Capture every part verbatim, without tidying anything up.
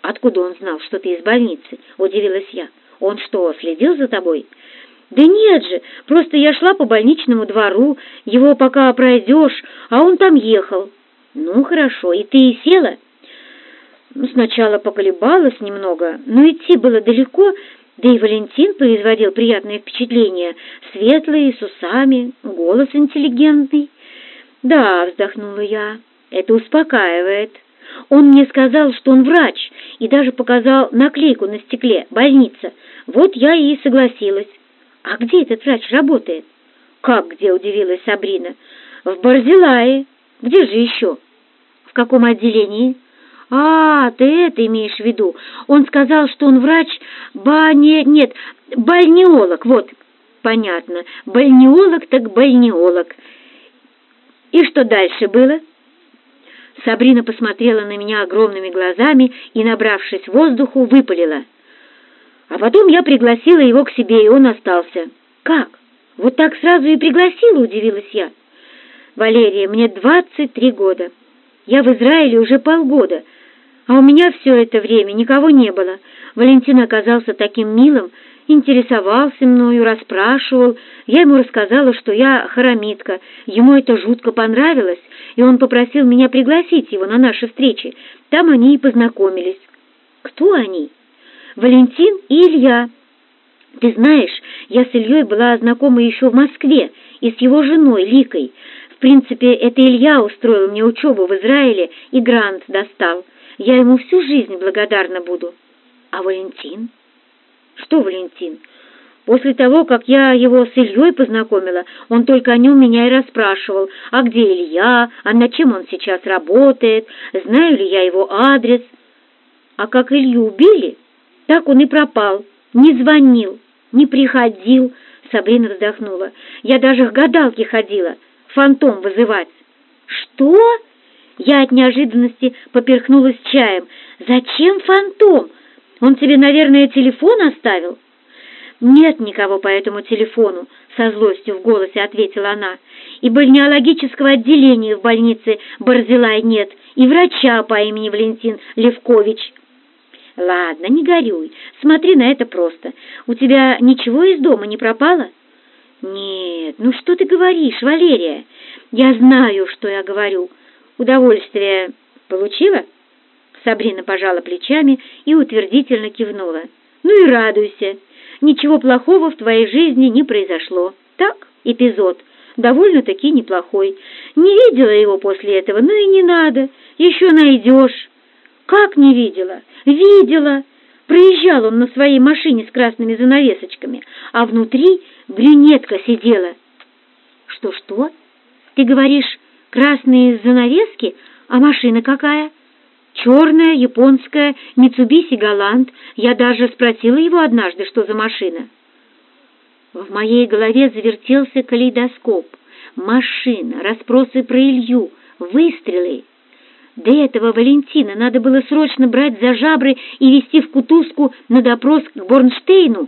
Откуда он знал, что ты из больницы?» — удивилась я. «Он что, следил за тобой?» «Да нет же, просто я шла по больничному двору, его пока пройдешь, а он там ехал». «Ну, хорошо, и ты и села?» Ну, сначала поколебалась немного, но идти было далеко, да и Валентин производил приятное впечатление, светлый, с усами, голос интеллигентный. «Да», — вздохнула я, — «это успокаивает. Он мне сказал, что он врач, и даже показал наклейку на стекле «Больница». Вот я и согласилась». «А где этот врач работает?» «Как где?» — удивилась Сабрина. «В Барзилае. Где же еще?» «В каком отделении?» «А, ты это имеешь в виду? Он сказал, что он врач бане... Нет, больнеолог, вот». «Понятно. Больнеолог так больнеолог. И что дальше было?» Сабрина посмотрела на меня огромными глазами и, набравшись воздуху, выпалила. «А потом я пригласила его к себе, и он остался». «Как? Вот так сразу и пригласила?» — удивилась я. «Валерия, мне двадцать три года. Я в Израиле уже полгода, а у меня все это время никого не было. Валентин оказался таким милым, интересовался мною, расспрашивал. Я ему рассказала, что я харамитка. Ему это жутко понравилось, и он попросил меня пригласить его на наши встречи. Там они и познакомились». «Кто они?» «Валентин и Илья. Ты знаешь, я с Ильей была знакома еще в Москве и с его женой Ликой. В принципе, это Илья устроил мне учебу в Израиле и грант достал. Я ему всю жизнь благодарна буду». «А Валентин?» «Что Валентин? После того, как я его с Ильей познакомила, он только о нем меня и расспрашивал. А где Илья? А над чем он сейчас работает? Знаю ли я его адрес? А как Илью убили, так он и пропал. Не звонил, не приходил». Сабрина вздохнула. «Я даже к гадалке ходила, фантом вызывать». «Что?» Я от неожиданности поперхнулась чаем. «Зачем фантом? Он тебе, наверное, телефон оставил?» «Нет никого по этому телефону», — со злостью в голосе ответила она. «И бальнеологического отделения в больнице Барзилай нет, и врача по имени Валентин Левкович». «Ладно, не горюй, смотри на это просто. У тебя ничего из дома не пропало?» «Нет, ну что ты говоришь, Валерия? Я знаю, что я говорю. Удовольствие получила?» Сабрина пожала плечами и утвердительно кивнула. «Ну и радуйся. Ничего плохого в твоей жизни не произошло. Так, эпизод. Довольно-таки неплохой. Не видела его после этого, ну и не надо. Еще найдешь». «Как не видела?» «Видела. Проезжал он на своей машине с красными занавесочками, а внутри брюнетка сидела». «Что-что? Ты говоришь, красные занавески, а машина какая?» «Черная, японская, Mitsubishi Galant. Я даже спросила его однажды, что за машина». В моей голове завертелся калейдоскоп. Машина, расспросы про Илью, выстрелы. До этого Валентина надо было срочно брать за жабры и везти в кутузку на допрос к Борнштейну.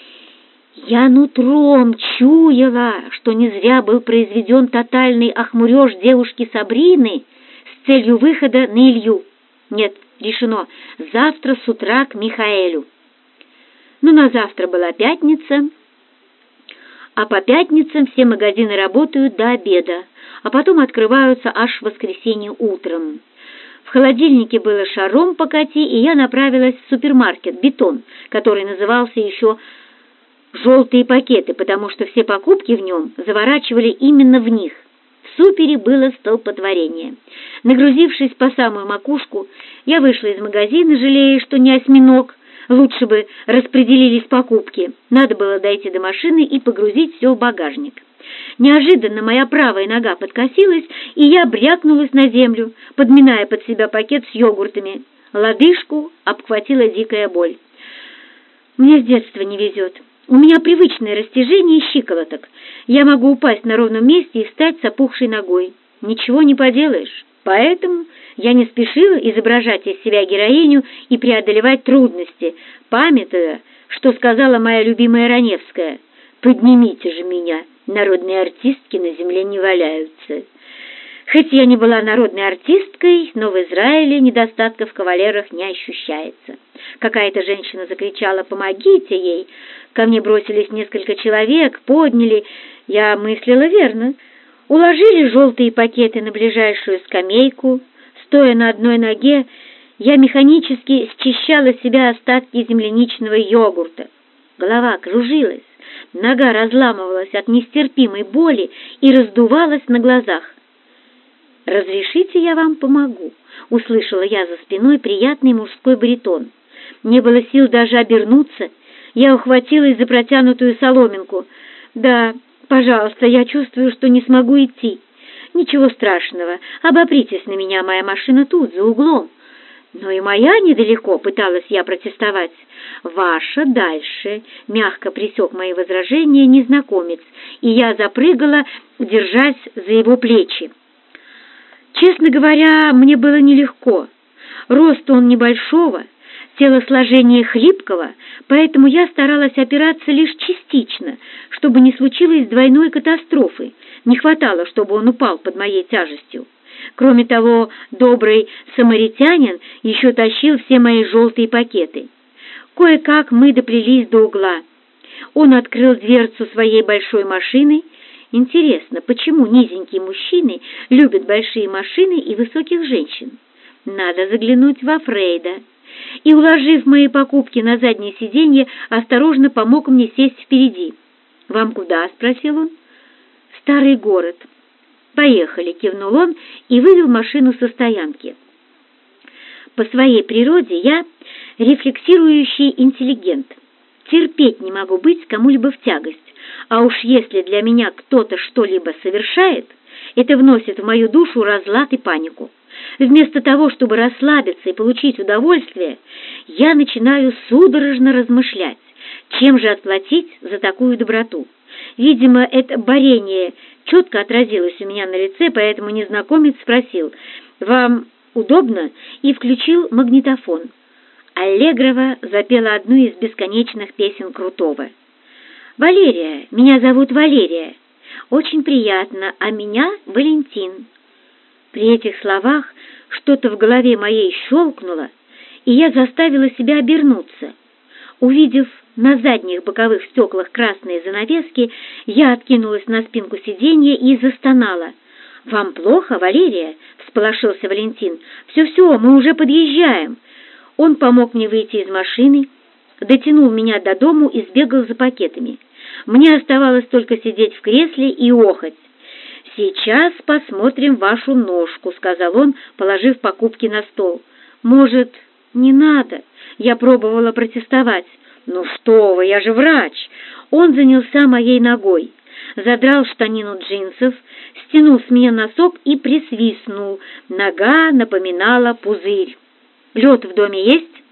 Я нутром чуяла, что не зря был произведен тотальный охмуреж девушки Сабрины с целью выхода на Илью. Нет, решено, завтра с утра к Михаэлю. Но на завтра была пятница, а по пятницам все магазины работают до обеда, а потом открываются аж в воскресенье утром. В холодильнике было шаром покати, и я направилась в супермаркет «Бетон», который назывался еще «Желтые пакеты», потому что все покупки в нем заворачивали именно в них. В супере было столпотворение. Нагрузившись по самую макушку, я вышла из магазина, жалея, что не осьминог. Лучше бы распределились покупки. Надо было дойти до машины и погрузить все в багажник. Неожиданно моя правая нога подкосилась, и я брякнулась на землю, подминая под себя пакет с йогуртами. Лодыжку обхватила дикая боль. Мне с детства не везет. У меня привычное растяжение щиколоток. Я могу упасть на ровном месте и встать с опухшей ногой. Ничего не поделаешь. Поэтому я не спешила изображать из себя героиню и преодолевать трудности, памятуя, что сказала моя любимая Раневская: «Поднимите же меня, народные артистки на земле не валяются». Хоть я не была народной артисткой, но в Израиле недостатка в кавалерах не ощущается. Какая-то женщина закричала: «Помогите ей!» Ко мне бросились несколько человек, подняли. Я мыслила верно. Уложили желтые пакеты на ближайшую скамейку. Стоя на одной ноге, я механически счищала с себя остатки земляничного йогурта. Голова кружилась, нога разламывалась от нестерпимой боли и раздувалась на глазах. «Разрешите, я вам помогу?» — услышала я за спиной приятный мужской баритон. Не было сил даже обернуться. Я ухватилась за протянутую соломинку. «Да, пожалуйста, я чувствую, что не смогу идти». «Ничего страшного, обопритесь на меня, моя машина тут, за углом». «Но и моя недалеко», — пыталась я протестовать. «Ваша дальше», — мягко пресек мои возражения незнакомец, и я запрыгала, держась за его плечи. Честно говоря, мне было нелегко. Рост он небольшого, телосложение хлипкого, поэтому я старалась опираться лишь частично, чтобы не случилось двойной катастрофы. Не хватало, чтобы он упал под моей тяжестью. Кроме того, добрый самаритянин еще тащил все мои желтые пакеты. Кое-как мы доплелись до угла. Он открыл дверцу своей большой машины. Интересно, почему низенькие мужчины любят большие машины и высоких женщин? Надо заглянуть во Фрейда. И, уложив мои покупки на заднее сиденье, осторожно помог мне сесть впереди. «Вам куда?» — спросил он. «Старый город». «Поехали», — кивнул он и вывел машину со стоянки. По своей природе я рефлексирующий интеллигент. Терпеть не могу быть кому-либо в тягость, а уж если для меня кто-то что-либо совершает, это вносит в мою душу разлад и панику. Вместо того, чтобы расслабиться и получить удовольствие, я начинаю судорожно размышлять, чем же отплатить за такую доброту. Видимо, это борение четко отразилось у меня на лице, поэтому незнакомец спросил: «Вам удобно?» и включил магнитофон. Аллегрова запела одну из бесконечных песен Крутого. «Валерия, меня зовут Валерия. Очень приятно, а меня Валентин». При этих словах что-то в голове моей щелкнуло, и я заставила себя обернуться. Увидев на задних боковых стеклах красные занавески, я откинулась на спинку сиденья и застонала. «Вам плохо, Валерия?» — всполошился Валентин. «Все-все, мы уже подъезжаем». Он помог мне выйти из машины, дотянул меня до дому и сбегал за пакетами. Мне оставалось только сидеть в кресле и охать. «Сейчас посмотрим вашу ножку», — сказал он, положив покупки на стол. «Может, не надо?» Я пробовала протестовать. «Ну что вы, я же врач!» Он занялся моей ногой, задрал штанину джинсов, стянул с меня носок и присвистнул. Нога напоминала пузырь. «Лед в доме есть?»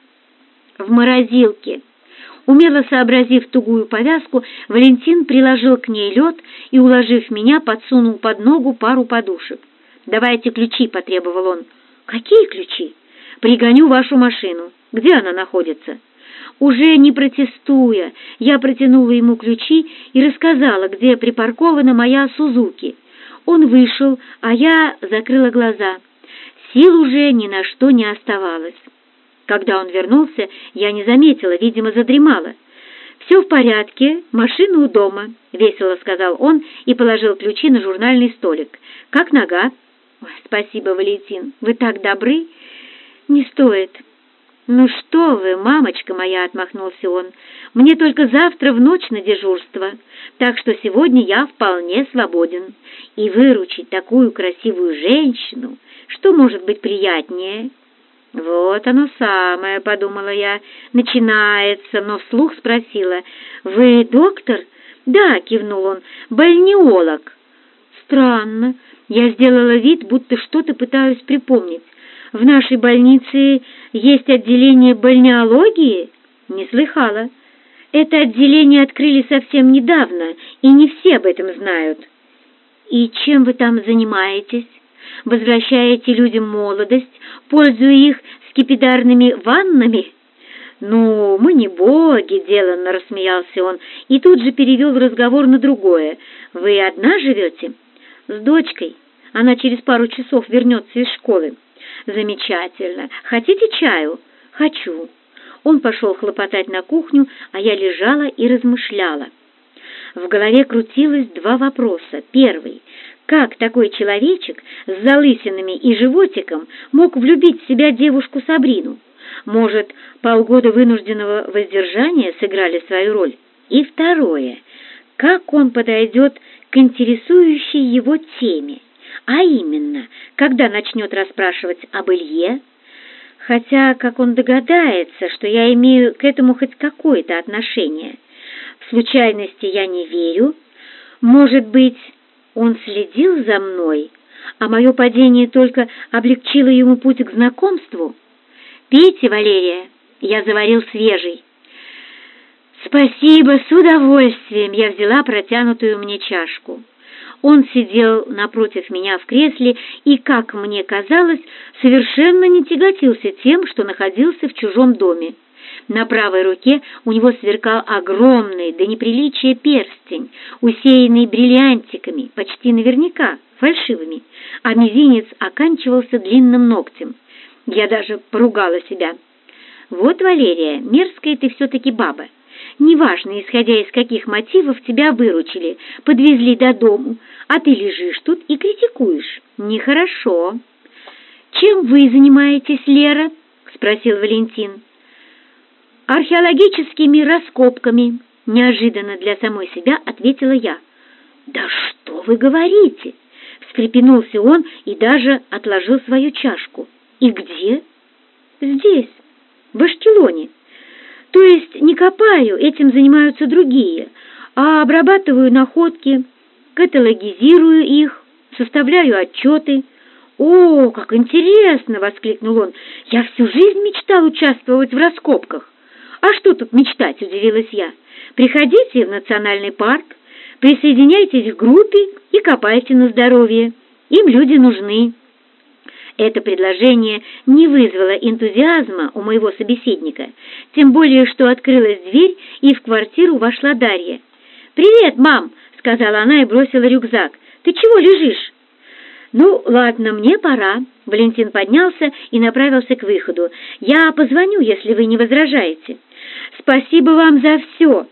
«В морозилке». Умело сообразив тугую повязку, Валентин приложил к ней лед и, уложив меня, подсунул под ногу пару подушек. «Давайте ключи», — потребовал он. «Какие ключи?» «Пригоню вашу машину. Где она находится?» Уже не протестуя, я протянула ему ключи и рассказала, где припаркована моя Сузуки. Он вышел, а я закрыла глаза. Сил уже ни на что не оставалось. Когда он вернулся, я не заметила, видимо, задремала. «Все в порядке, машина у дома», — весело сказал он и положил ключи на журнальный столик. «Как нога?» «Ой, спасибо, Валентин, вы так добры». «Не стоит». «Ну что вы, мамочка моя», — отмахнулся он, — «мне только завтра в ночь на дежурство, так что сегодня я вполне свободен. И выручить такую красивую женщину, что может быть приятнее?» «Вот оно самое», — подумала я, — «начинается», но вслух спросила: «Вы доктор?» «Да», — кивнул он, — «больнеолог». «Странно». Я сделала вид, будто что-то пытаюсь припомнить. «В нашей больнице есть отделение больнеологии?» «Не слыхала». «Это отделение открыли совсем недавно, и не все об этом знают». «И чем вы там занимаетесь? Возвращаете людям молодость, пользуя их скипидарными ваннами?» «Ну, мы не боги», — деланно рассмеялся он, и тут же перевел разговор на другое. «Вы одна живете?» «С дочкой. Она через пару часов вернется из школы». «Замечательно. Хотите чаю?» «Хочу». Он пошел хлопотать на кухню, а я лежала и размышляла. В голове крутилось два вопроса. Первый. Как такой человечек с залысинами и животиком мог влюбить в себя девушку Сабрину? Может, полгода вынужденного воздержания сыграли свою роль? И второе. Как он подойдет к интересующей его теме? А именно, когда начнет расспрашивать об Илье? Хотя, как он догадается, что я имею к этому хоть какое-то отношение? В случайности я не верю. Может быть, он следил за мной, а мое падение только облегчило ему путь к знакомству? «Пейте, Валерия, я заварил свежий». «Спасибо, с удовольствием!» Я взяла протянутую мне чашку. Он сидел напротив меня в кресле и, как мне казалось, совершенно не тяготился тем, что находился в чужом доме. На правой руке у него сверкал огромный, до неприличия перстень, усеянный бриллиантиками, почти наверняка фальшивыми, а мизинец оканчивался длинным ногтем. Я даже поругала себя. «Вот, Валерия, мерзкая ты все-таки баба. Неважно, исходя из каких мотивов тебя выручили, подвезли до дому, а ты лежишь тут и критикуешь. Нехорошо». «Чем вы занимаетесь, Лера?» — спросил Валентин. «Археологическими раскопками», — неожиданно для самой себя ответила я. «Да что вы говорите?» — встрепенулся он и даже отложил свою чашку. «И где?» «Здесь, в Ашкелоне. То есть не копаю, этим занимаются другие, а обрабатываю находки, каталогизирую их, составляю отчеты». «О, как интересно!» — воскликнул он. «Я всю жизнь мечтал участвовать в раскопках». «А что тут мечтать?» — удивилась я. «Приходите в национальный парк, присоединяйтесь к группе и копайте на здоровье. Им люди нужны». Это предложение не вызвало энтузиазма у моего собеседника, тем более, что открылась дверь, и в квартиру вошла Дарья. «Привет, мам!» — сказала она и бросила рюкзак. «Ты чего лежишь?» «Ну, ладно, мне пора». Валентин поднялся и направился к выходу. «Я позвоню, если вы не возражаете». «Спасибо вам за все».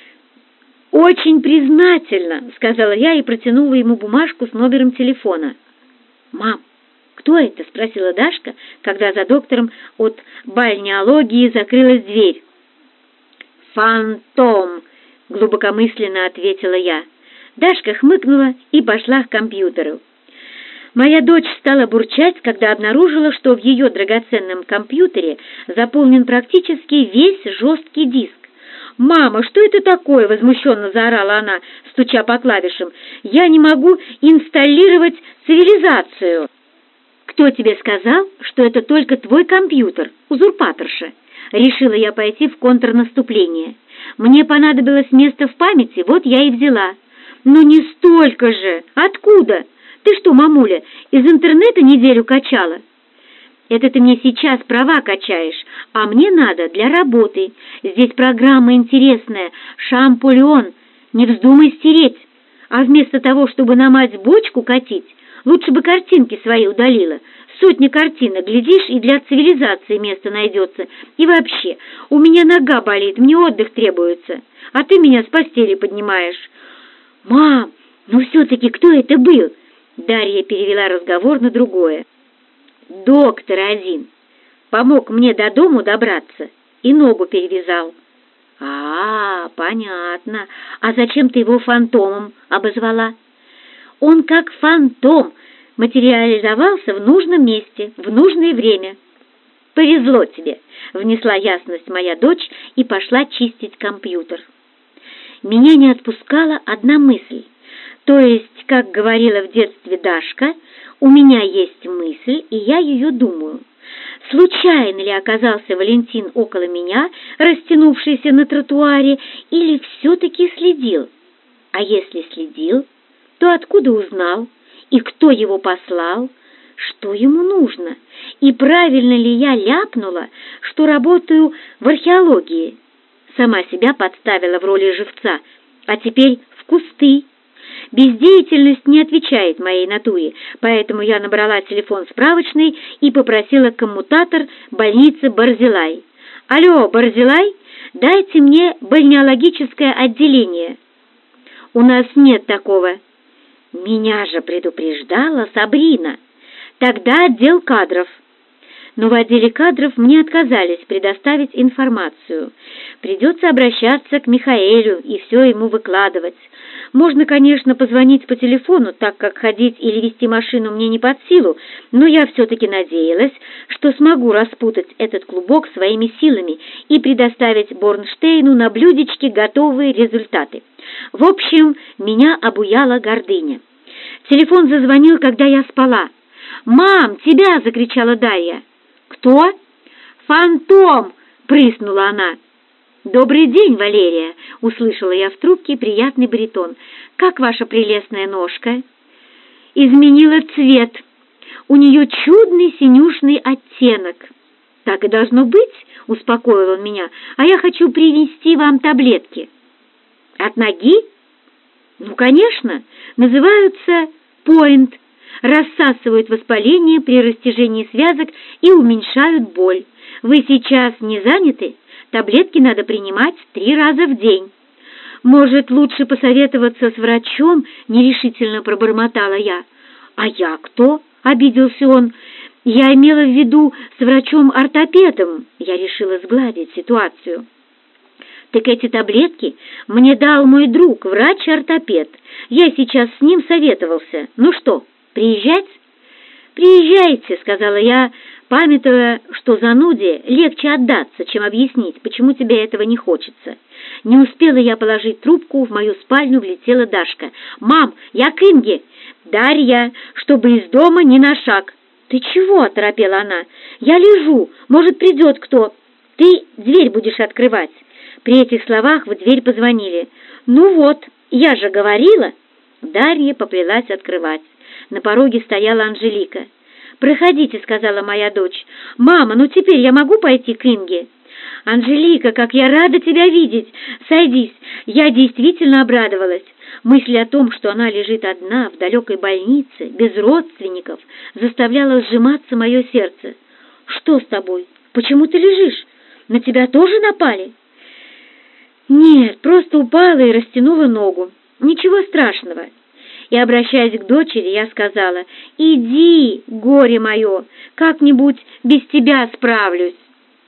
«Очень признательна», — сказала я и протянула ему бумажку с номером телефона. «Мам, кто это?» — спросила Дашка, когда за доктором от бальнеологии закрылась дверь. «Фантом», — глубокомысленно ответила я. Дашка хмыкнула и пошла к компьютеру. Моя дочь стала бурчать, когда обнаружила, что в ее драгоценном компьютере заполнен практически весь жесткий диск. «Мама, что это такое?» — возмущенно заорала она, стуча по клавишам. «Я не могу инсталлировать цивилизацию». «Кто тебе сказал, что это только твой компьютер, узурпаторша?» Решила я пойти в контрнаступление. Мне понадобилось место в памяти, вот я и взяла. «Ну не столько же! Откуда? Ты что, мамуля, из интернета неделю качала?» «Это ты мне сейчас права качаешь, а мне надо для работы. Здесь программа интересная, Шампольон, не вздумай стереть. А вместо того, чтобы на мать бочку катить, лучше бы картинки свои удалила. Сотни картинок, глядишь, и для цивилизации место найдется. И вообще, у меня нога болит, мне отдых требуется, а ты меня с постели поднимаешь». «Мам, ну все-таки кто это был?» Дарья перевела разговор на другое. «Доктор один. Помог мне до дому добраться и ногу перевязал». «А, понятно. А зачем ты его фантомом обозвала?» «Он как фантом материализовался в нужном месте, в нужное время». «Повезло тебе», — внесла ясность моя дочь и пошла чистить компьютер. Меня не отпускала одна мысль. То есть, как говорила в детстве Дашка, у меня есть мысль, и я ее думаю. Случайно ли оказался Валентин около меня, растянувшийся на тротуаре, или все-таки следил? А если следил, то откуда узнал? И кто его послал? Что ему нужно? И правильно ли я ляпнула, что работаю в археологии? Сама себя подставила в роли живца, а теперь в кусты. Бездеятельность не отвечает моей натуре, поэтому я набрала телефон справочной и попросила коммутатор больницы Барзилай. «Алло, Барзилай, дайте мне бальнеологическое отделение». «У нас нет такого». «Меня же предупреждала Сабрина». «Тогда отдел кадров». Но в отделе кадров мне отказались предоставить информацию. Придется обращаться к Михаэлю и все ему выкладывать. Можно, конечно, позвонить по телефону, так как ходить или вести машину мне не под силу, но я все-таки надеялась, что смогу распутать этот клубок своими силами и предоставить Борнштейну на блюдечке готовые результаты. В общем, меня обуяла гордыня. Телефон зазвонил, когда я спала. «Мам, тебя!» — закричала Дарья. «Кто?» «Фантом!» — прыснула она. «Добрый день, Валерия!» — услышала я в трубке приятный баритон. «Как ваша прелестная ножка?» «Изменила цвет. У нее чудный синюшный оттенок». «Так и должно быть», — успокоил он меня, «а я хочу принести вам таблетки». «От ноги?» «Ну, конечно. Называются «Пойнт». Рассасывают воспаление при растяжении связок и уменьшают боль. Вы сейчас не заняты? Таблетки надо принимать три раза в день». «Может, лучше посоветоваться с врачом?» — нерешительно пробормотала я. «А я кто?» — обиделся он. «Я имела в виду с врачом-ортопедом». Я решила сгладить ситуацию. «Так эти таблетки мне дал мой друг, врач-ортопед. Я сейчас с ним советовался. Ну что, приезжать?» «Приезжайте», — сказала я, памятуя, что зануде легче отдаться, чем объяснить, почему тебе этого не хочется. Не успела я положить трубку, в мою спальню влетела Дашка. «Мам, я к Инге!» «Дарья, чтобы из дома ни на шаг!» «Ты чего?» — оторопела она. «Я лежу, может, придет кто. Ты дверь будешь открывать». При этих словах в дверь позвонили. «Ну вот, я же говорила!» Дарья поплелась открывать. На пороге стояла Анжелика. «Проходите», — сказала моя дочь. «Мама, ну теперь я могу пойти к Инге?» «Анжелика, как я рада тебя видеть! Садись!» Я действительно обрадовалась. Мысль о том, что она лежит одна в далекой больнице, без родственников, заставляла сжиматься мое сердце. «Что с тобой? Почему ты лежишь? На тебя тоже напали?» «Нет, просто упала и растянула ногу. Ничего страшного». И, обращаясь к дочери, я сказала: «Иди, горе мое, как-нибудь без тебя справлюсь».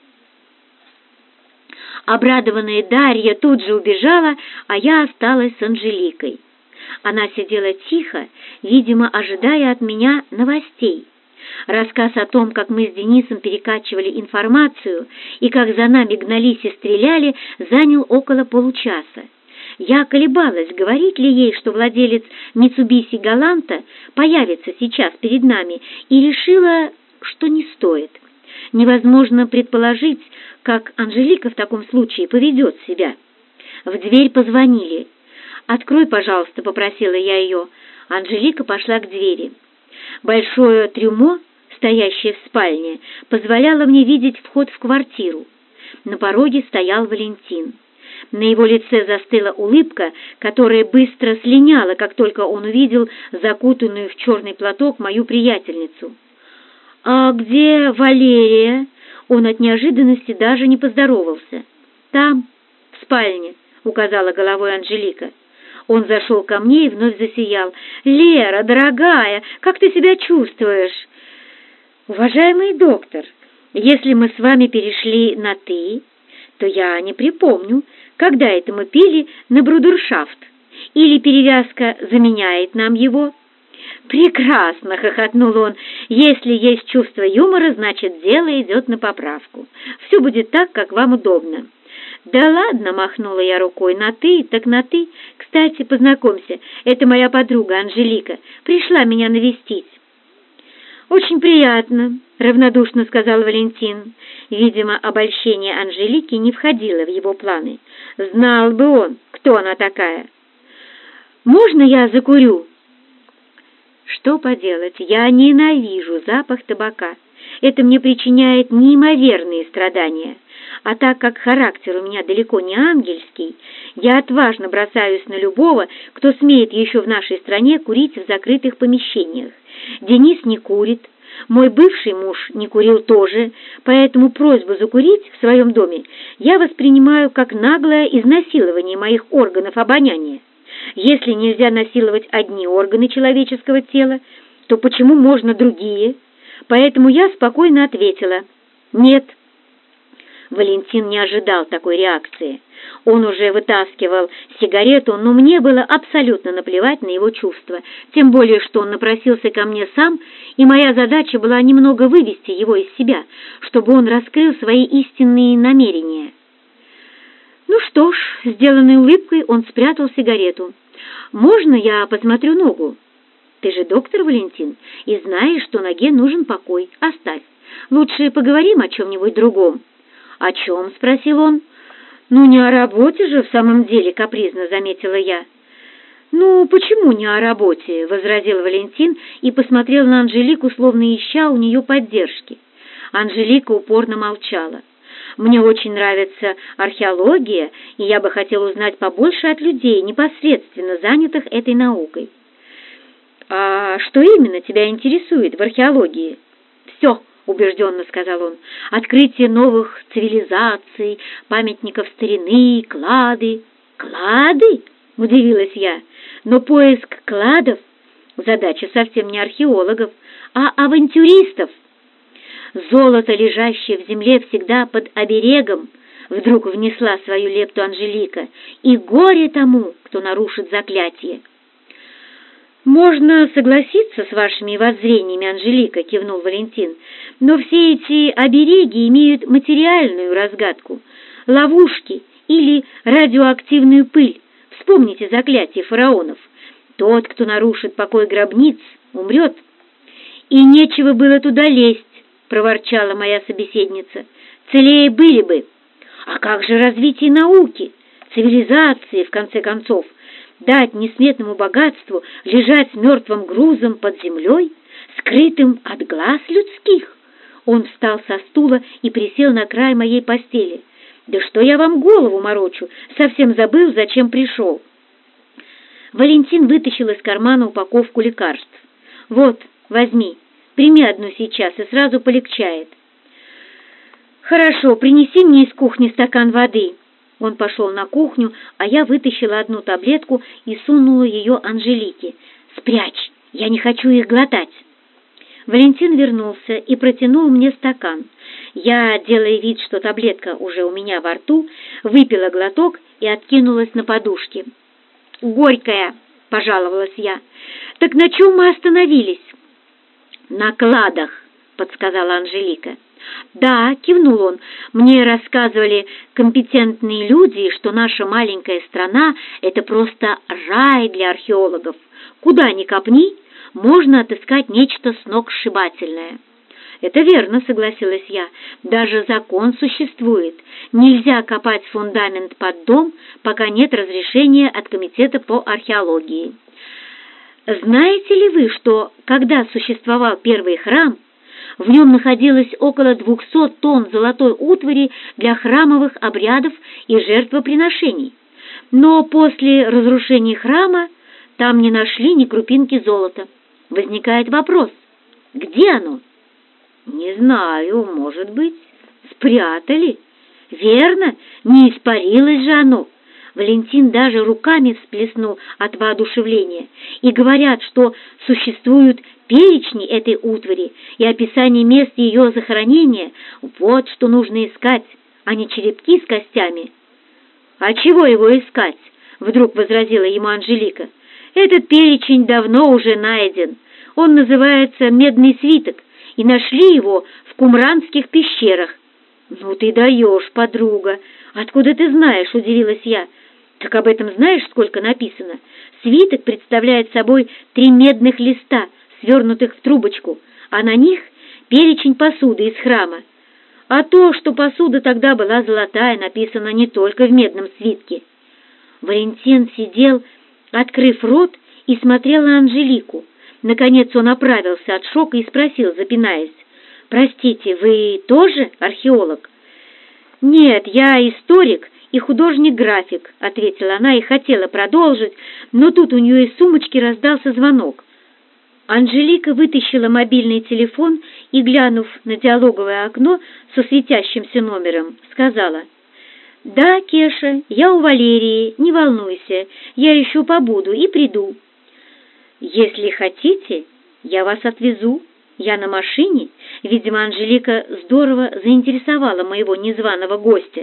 Обрадованная Дарья тут же убежала, а я осталась с Анжеликой. Она сидела тихо, видимо, ожидая от меня новостей. Рассказ о том, как мы с Денисом перекачивали информацию и как за нами гнались и стреляли, занял около получаса. Я колебалась, говорить ли ей, что владелец Митсубиси Галанта появится сейчас перед нами, и решила, что не стоит. Невозможно предположить, как Анжелика в таком случае поведет себя. В дверь позвонили. «Открой, пожалуйста», — попросила я ее. Анжелика пошла к двери. Большое трюмо, стоящее в спальне, позволяло мне видеть вход в квартиру. На пороге стоял Валентин. На его лице застыла улыбка, которая быстро слиняла, как только он увидел закутанную в черный платок мою приятельницу. «А где Валерия?» Он от неожиданности даже не поздоровался. «Там, в спальне», — указала головой Анжелика. Он зашел ко мне и вновь засиял. «Лера, дорогая, как ты себя чувствуешь?» «Уважаемый доктор, если мы с вами перешли на «ты», то я не припомню, когда это мы пили на брудершафт. Или перевязка заменяет нам его?» «Прекрасно!» — хохотнул он. «Если есть чувство юмора, значит, дело идет на поправку. Все будет так, как вам удобно». «Да ладно!» — махнула я рукой. «На «ты», так на «ты». Кстати, познакомься, это моя подруга Анжелика. Пришла меня навестить». «Очень приятно», — равнодушно сказал Валентин. Видимо, обольщение Анжелики не входило в его планы. Знал бы он, кто она такая. «Можно я закурю?» Что поделать, я ненавижу запах табака. Это мне причиняет неимоверные страдания. А так как характер у меня далеко не ангельский, я отважно бросаюсь на любого, кто смеет еще в нашей стране курить в закрытых помещениях. Денис не курит, мой бывший муж не курил тоже, поэтому просьбу закурить в своем доме я воспринимаю как наглое изнасилование моих органов обоняния. Если нельзя насиловать одни органы человеческого тела, то почему можно другие? Поэтому я спокойно ответила: «Нет». Валентин не ожидал такой реакции. Он уже вытаскивал сигарету, но мне было абсолютно наплевать на его чувства, тем более что он напросился ко мне сам, и моя задача была немного вывести его из себя, чтобы он раскрыл свои истинные намерения. Ну что ж, сделанной улыбкой он спрятал сигарету. «Можно я посмотрю ногу? Ты же доктор, Валентин, и знаешь, что ноге нужен покой. Оставь. Лучше поговорим о чем-нибудь другом». «О чем?» — спросил он. «Ну, не о работе же в самом деле», — капризно заметила я. «Ну, почему не о работе?» — возразил Валентин и посмотрел на Анжелику, словно ища у нее поддержки. Анжелика упорно молчала. «Мне очень нравится археология, и я бы хотел узнать побольше от людей, непосредственно занятых этой наукой». «А что именно тебя интересует в археологии?» «Все», — убежденно сказал он. «Открытие новых цивилизаций, памятников старины, клады». «Клады?» — удивилась я. «Но поиск кладов — задача совсем не археологов, а авантюристов. Золото, лежащее в земле, всегда под оберегом», — вдруг внесла свою лепту Анжелика. «И горе тому, кто нарушит заклятие». «Можно согласиться с вашими воззрениями, Анжелика», — кивнул Валентин, «но все эти обереги имеют материальную разгадку, ловушки или радиоактивную пыль. Вспомните заклятие фараонов. Тот, кто нарушит покой гробниц, умрет». «И нечего было туда лезть», — проворчала моя собеседница. «Целее были бы». «А как же развитие науки, цивилизации, в конце концов? Дать несметному богатству лежать с мертвым грузом под землей, скрытым от глаз людских?» Он встал со стула и присел на край моей постели. «Да что я вам голову морочу? Совсем забыл, зачем пришел». Валентин вытащил из кармана упаковку лекарств. «Вот, возьми, прими одну сейчас, и сразу полегчает». «Хорошо, принеси мне из кухни стакан воды». Он пошел на кухню, а я вытащила одну таблетку и сунула ее Анжелике. «Спрячь, я не хочу их глотать». Валентин вернулся и протянул мне стакан. Я, делая вид, что таблетка уже у меня во рту, выпила глоток и откинулась на подушке. «Горькая», — пожаловалась я. «Так на чем мы остановились?» «На кладах», — подсказала Анжелика. «Да», — кивнул он, — «мне рассказывали компетентные люди, что наша маленькая страна — это просто рай для археологов. Куда ни копни, можно отыскать нечто сногсшибательное». «Это верно», — согласилась я. «Даже закон существует. Нельзя копать фундамент под дом, пока нет разрешения от комитета по археологии». «Знаете ли вы, что, когда существовал первый храм, в нем находилось около двухсот тонн золотой утвари для храмовых обрядов и жертвоприношений. Но после разрушения храма там не нашли ни крупинки золота. Возникает вопрос: где оно?» «Не знаю, может быть, спрятали». «Верно, не испарилось же оно». Валентин даже руками всплеснул от воодушевления. «И говорят, что существуют перечни этой утвари и описание мест ее захоронения. Вот что нужно искать, а не черепки с костями». «А чего его искать?» — вдруг возразила ему Анжелика. «Этот перечень давно уже найден. Он называется «Медный свиток», и нашли его в Кумранских пещерах». «Ну ты даешь, подруга! Откуда ты знаешь?» — удивилась я. «Так об этом знаешь, сколько написано? Свиток представляет собой три медных листа, свернутых в трубочку, а на них перечень посуды из храма. А то, что посуда тогда была золотая, написано не только в медном свитке». Валентин сидел, открыв рот, и смотрел на Анжелику. Наконец он оправился от шока и спросил, запинаясь: «Простите, вы тоже археолог?» «Нет, я историк и художник-график», — ответила она и хотела продолжить, но тут у нее из сумочки раздался звонок. Анжелика вытащила мобильный телефон и, глянув на диалоговое окно со светящимся номером, сказала: «Да, Кеша, я у Валерии, не волнуйся, я еще побуду и приду». «Если хотите, я вас отвезу. Я на машине». Видимо, Анжелика здорово заинтересовала моего незваного гостя.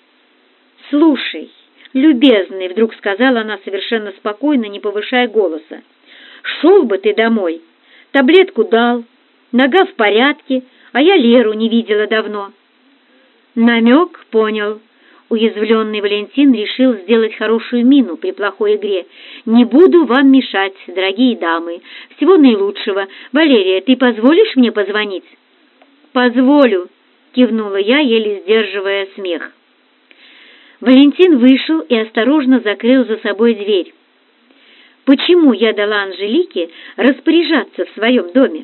«Слушай, любезный», — вдруг сказала она совершенно спокойно, не повышая голоса, «шел бы ты домой. Таблетку дал, нога в порядке, а я Леру не видела давно». «Намек понял». Уязвленный Валентин решил сделать хорошую мину при плохой игре. «Не буду вам мешать, дорогие дамы. Всего наилучшего. Валерия, ты позволишь мне позвонить?» «Позволю», — кивнула я, еле сдерживая смех. Валентин вышел и осторожно закрыл за собой дверь. Почему я дала Анжелике распоряжаться в своем доме?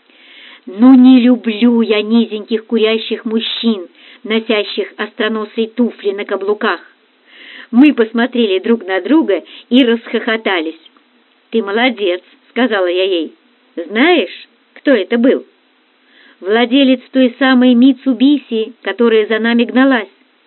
Ну, не люблю я низеньких курящих мужчин, носящих остроносые туфли на каблуках. Мы посмотрели друг на друга и расхохотались. «Ты молодец», — сказала я ей. «Знаешь, кто это был?» «Владелец той самой Митсубиси, которая за нами гналась».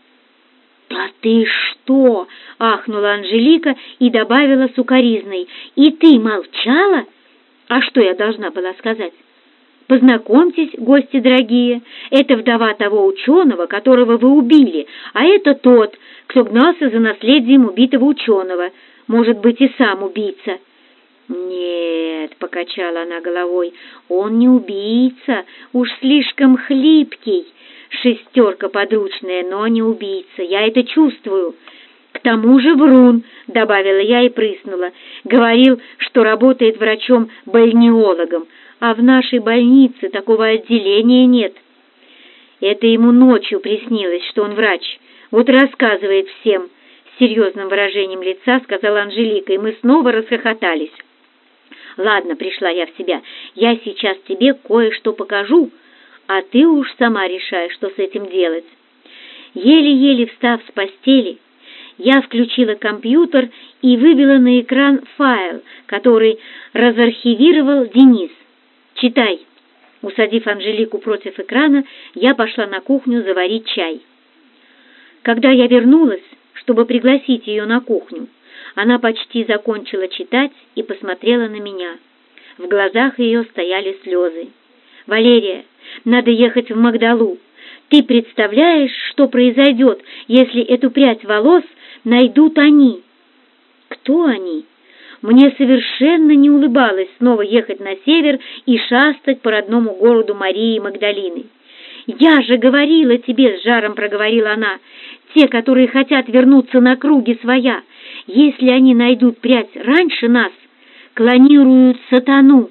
«Да ты что!» — ахнула Анжелика и добавила сукоризной. «И ты молчала?» «А что я должна была сказать?» «Познакомьтесь, гости дорогие, это вдова того ученого, которого вы убили, а это тот, кто гнался за наследием убитого ученого, может быть, и сам убийца». «Нет», — покачала она головой, — «он не убийца, уж слишком хлипкий. Шестерка подручная, но не убийца, я это чувствую». «К тому же врун», — добавила я и прыснула. «Говорил, что работает врачом-больнеологом, а в нашей больнице такого отделения нет». «Это ему ночью приснилось, что он врач. Вот рассказывает всем», — с серьезным выражением лица сказала Анжелика, и мы снова расхохотались. «Ладно, пришла я в себя, я сейчас тебе кое-что покажу, а ты уж сама решай, что с этим делать». Еле-еле встав с постели, я включила компьютер и вывела на экран файл, который разархивировал Денис. «Читай». Усадив Анжелику против экрана, я пошла на кухню заварить чай. Когда я вернулась, чтобы пригласить ее на кухню, она почти закончила читать и посмотрела на меня. В глазах ее стояли слезы. «Валерия, надо ехать в Магдалу. Ты представляешь, что произойдет, если эту прядь волос найдут они?» «Кто они?» Мне совершенно не улыбалось снова ехать на север и шастать по родному городу Марии Магдалины. «Я же говорила тебе», — с жаром проговорила она, — «те, которые хотят вернуться на круги своя, если они найдут прядь раньше нас, клонируют сатану».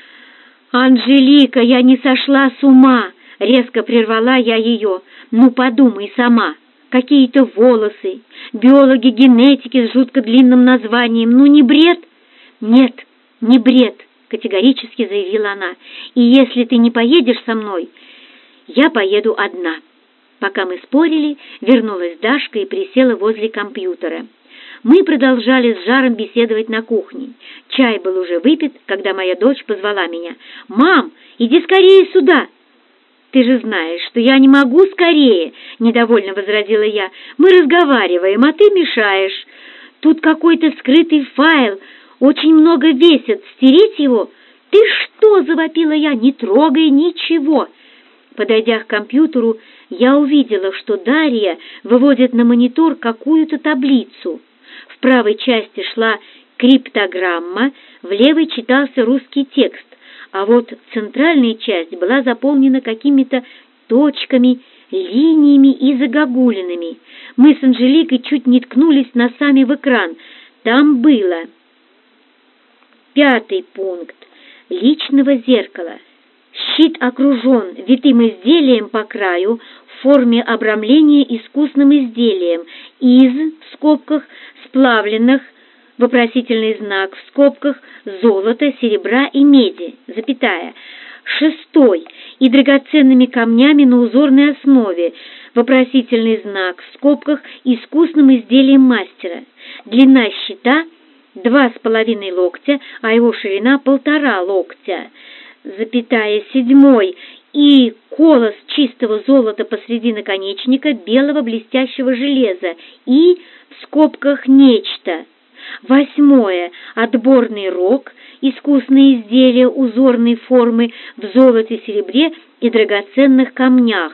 «Анжелика, я не сошла с ума», — резко прервала я ее. «Ну, подумай сама. Какие-то волосы, биологи генетики с жутко длинным названием. Ну, не бред?» «Нет, не бред», — категорически заявила она. «И если ты не поедешь со мной, я поеду одна». Пока мы спорили, вернулась Дашка и присела возле компьютера. Мы продолжали с жаром беседовать на кухне. Чай был уже выпит, когда моя дочь позвала меня. «Мам, иди скорее сюда!» «Ты же знаешь, что я не могу скорее», — недовольно возразила я. «Мы разговариваем, а ты мешаешь. Тут какой-то скрытый файл, очень много весит. Стереть его?» «Ты что?» — завопила я. «Не трогай ничего». Подойдя к компьютеру, я увидела, что Дарья выводит на монитор какую-то таблицу. В правой части шла криптограмма, в левой читался русский текст, а вот центральная часть была заполнена какими-то точками, линиями и загогулинами. Мы с Анжеликой чуть не ткнулись носами в экран. Там было: пятый пункт. Личного зеркала. Щит окружен витым изделием по краю в форме обрамления искусным изделием из, в скобках, сплавленных, вопросительный знак, в скобках, золота, серебра и меди, запятая, шестой, и драгоценными камнями на узорной основе, вопросительный знак в скобках искусным изделием мастера. Длина щита два с половиной локтя, а его ширина полтора локтя, запятая седьмой, и колос чистого золота посреди наконечника белого блестящего железа и в скобках нечто. Восьмое. Отборный рог, искусные изделия узорной формы в золоте, серебре и драгоценных камнях.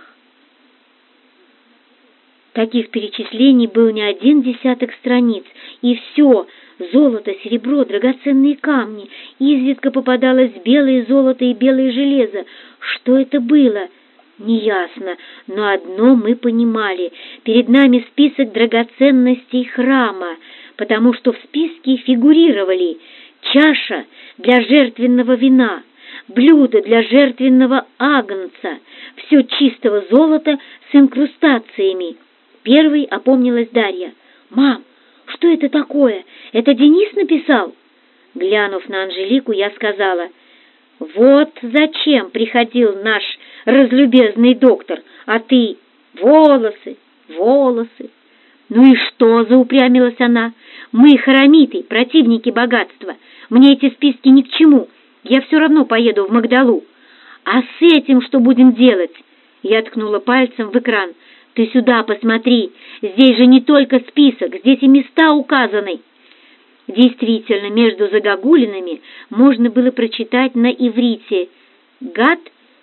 Таких перечислений был не один десяток страниц, и все — золото, серебро, драгоценные камни. Изредка попадалось белое золото и белое железо. Что это было? Неясно, но одно мы понимали — перед нами список драгоценностей храма, потому что в списке фигурировали чаша для жертвенного вина, блюдо для жертвенного агнца, все чистого золота с инкрустациями. Первой опомнилась Дарья. «Мам, что это такое? Это Денис написал?» Глянув на Анжелику, я сказала: «Вот зачем приходил наш разлюбезный доктор, а ты волосы, волосы». «Ну и что?» — заупрямилась она. «Мы харамиты, противники богатства. Мне эти списки ни к чему. Я все равно поеду в Магдалу». «А с этим что будем делать?» Я ткнула пальцем в экран. «Ты сюда посмотри. Здесь же не только список, здесь и места указаны». Действительно, между загогулинами можно было прочитать на иврите «Гат,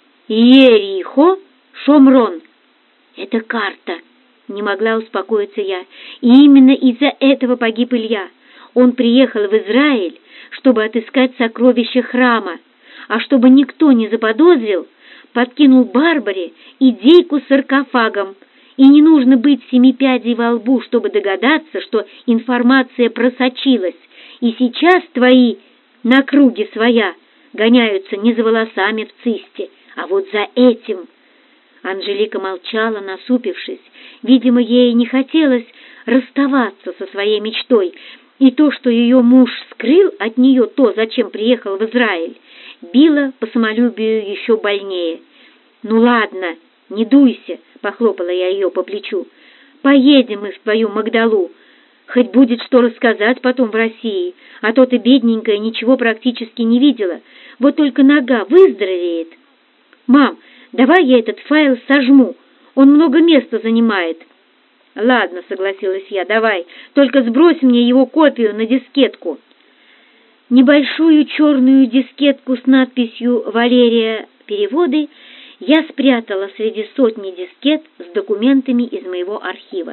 Иерихо, Шомрон». «Это карта», — не могла успокоиться я. И именно из-за этого погиб Илья. Он приехал в Израиль, чтобы отыскать сокровища храма, а чтобы никто не заподозрил, подкинул Барбаре идейку с саркофагом. И не нужно быть семи пядей во лбу, чтобы догадаться, что информация просочилась, и сейчас твои на круге своя гоняются не за волосами в цисте, а вот за этим. Анжелика молчала, насупившись. Видимо, ей не хотелось расставаться со своей мечтой, и то, что ее муж скрыл от нее то, зачем приехал в Израиль, било по самолюбию еще больнее. «Ну ладно, не дуйся», — похлопала я ее по плечу. «Поедем мы в твою Магдалу. Хоть будет что рассказать потом в России, а то ты, бедненькая, ничего практически не видела. Вот только нога выздоровеет». «Мам, давай я этот файл сожму, он много места занимает». «Ладно», — согласилась я, — «давай, только сбрось мне его копию на дискетку». Небольшую черную дискетку с надписью «Валерия. Переводы» я спрятала среди сотни дискет с документами из моего архива.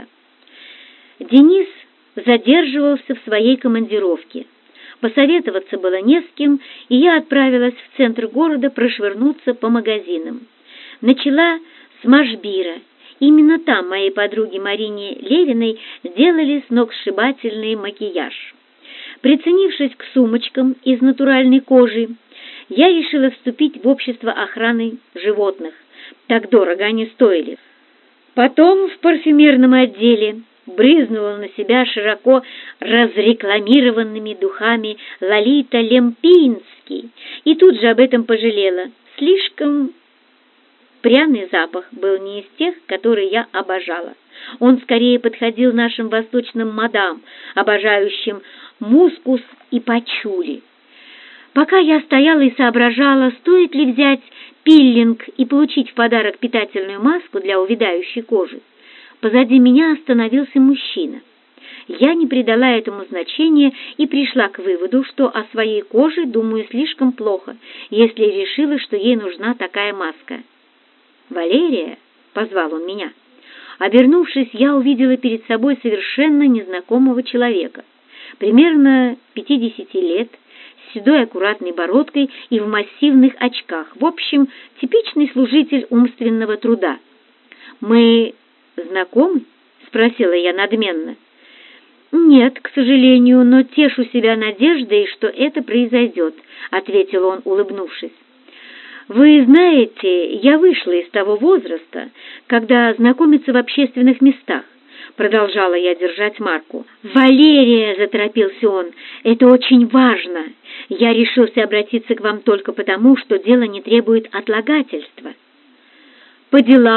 Денис задерживался в своей командировке. Посоветоваться было не с кем, и я отправилась в центр города прошвырнуться по магазинам. Начала с Машбира. Именно там моей подруге Марине Левиной сделали сногсшибательный макияж. Приценившись к сумочкам из натуральной кожи, я решила вступить в общество охраны животных. Так дорого они стоили. Потом в парфюмерном отделе брызнула на себя широко разрекламированными духами Лолита Лемпинский, и тут же об этом пожалела. Слишком пряный запах был не из тех, которые я обожала. Он скорее подходил нашим восточным мадам, обожающим мускус и пачули. Пока я стояла и соображала, стоит ли взять пиллинг и получить в подарок питательную маску для увядающей кожи, позади меня остановился мужчина. Я не придала этому значения и пришла к выводу, что о своей коже думаю слишком плохо, если решила, что ей нужна такая маска. «Валерия!» — позвал он меня. Обернувшись, я увидела перед собой совершенно незнакомого человека, примерно пятидесяти лет, с седой аккуратной бородкой и в массивных очках. В общем, типичный служитель умственного труда. «Мы знакомы?» — спросила я надменно. «Нет, к сожалению, но тешу себя надеждой, что это произойдет», — ответил он, улыбнувшись. «Вы знаете, я вышла из того возраста, когда знакомиться в общественных местах», — продолжала я держать марку. «Валерия», — заторопился он, — «это очень важно. Я решился обратиться к вам только потому, что дело не требует отлагательства». «По делам